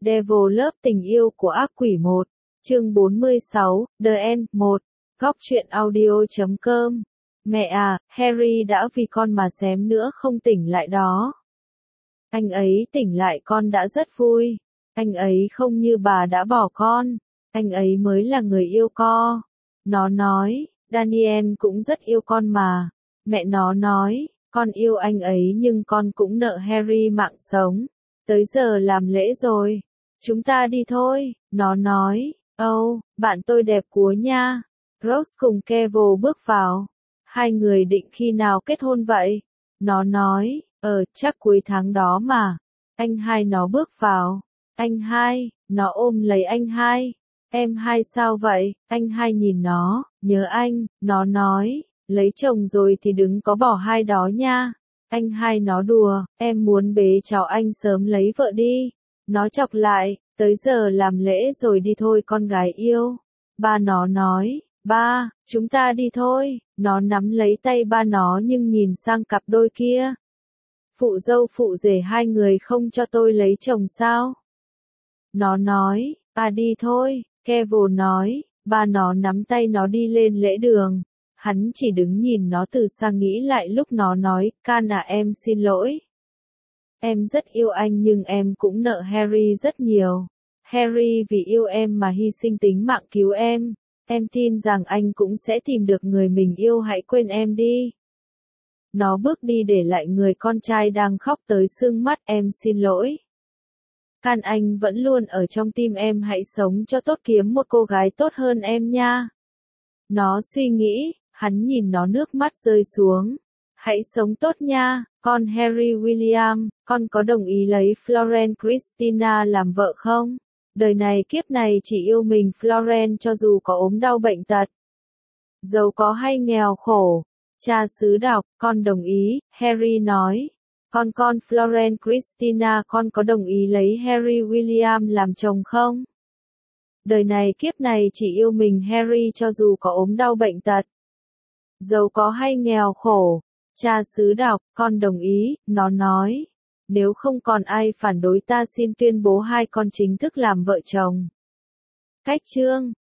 Devil Love tình yêu của ác quỷ 1, chương 46, The End 1, góc truyện audio.com. Mẹ à, Harry đã vì con mà xém nữa không tỉnh lại đó. Anh ấy tỉnh lại con đã rất vui. Anh ấy không như bà đã bỏ con. Anh ấy mới là người yêu con. Nó nói, Daniel cũng rất yêu con mà. Mẹ nó nói, con yêu anh ấy nhưng con cũng nợ Harry mạng sống. Tới giờ làm lễ rồi. Chúng ta đi thôi, nó nói. Bạn tôi đẹp cúa nha. Rose cùng Neville bước vào. Hai người định khi nào kết hôn vậy? Nó nói, chắc cuối tháng đó mà. Anh hai nó bước vào. Anh hai, nó ôm lấy anh hai. Em hai sao vậy? Anh hai nhìn nó, nhớ anh, nó nói, lấy chồng rồi thì đừng có bỏ hai đó nha. Anh hai nó đùa, em muốn bế cháu anh sớm lấy vợ đi. Nó chọc lại, tới giờ làm lễ rồi đi thôi con gái yêu. Ba nó nói, ba, chúng ta đi thôi. Nó nắm lấy tay ba nó nhưng nhìn sang cặp đôi kia. Phụ dâu phụ rể hai người không cho tôi lấy chồng sao? Nó nói, đi thôi. Neville nói, ba nó nắm tay nó đi lên lễ đường. Hắn chỉ đứng nhìn nó từ xa nghĩ lại lúc nó nói, Can à em xin lỗi. Em rất yêu anh nhưng em cũng nợ Harry rất nhiều. Harry vì yêu em mà hy sinh tính mạng cứu em. Em tin rằng anh cũng sẽ tìm được người mình yêu, hãy quên em đi. Nó bước đi để lại người con trai đang khóc tới sưng mắt, em xin lỗi. Can anh vẫn luôn ở trong tim em, hãy sống cho tốt, kiếm một cô gái tốt hơn em nha. Nó suy nghĩ, hắn nhìn nó nước mắt rơi xuống. Hãy sống tốt nha, con Harry William, con có đồng ý lấy Florence Christina làm vợ không? Đời này kiếp này chỉ yêu mình Florence cho dù có ốm đau bệnh tật. Giàu có hay nghèo khổ. Cha xứ đọc, con đồng ý, Harry nói. Con Florence Christina, con có đồng ý lấy Harry William làm chồng không? Đời này kiếp này chỉ yêu mình Harry cho dù có ốm đau bệnh tật. Giàu có hay nghèo khổ. Cha xứ đọc, con đồng ý, nó nói. Nếu không còn ai phản đối ta xin tuyên bố hai con chính thức làm vợ chồng. Cách chương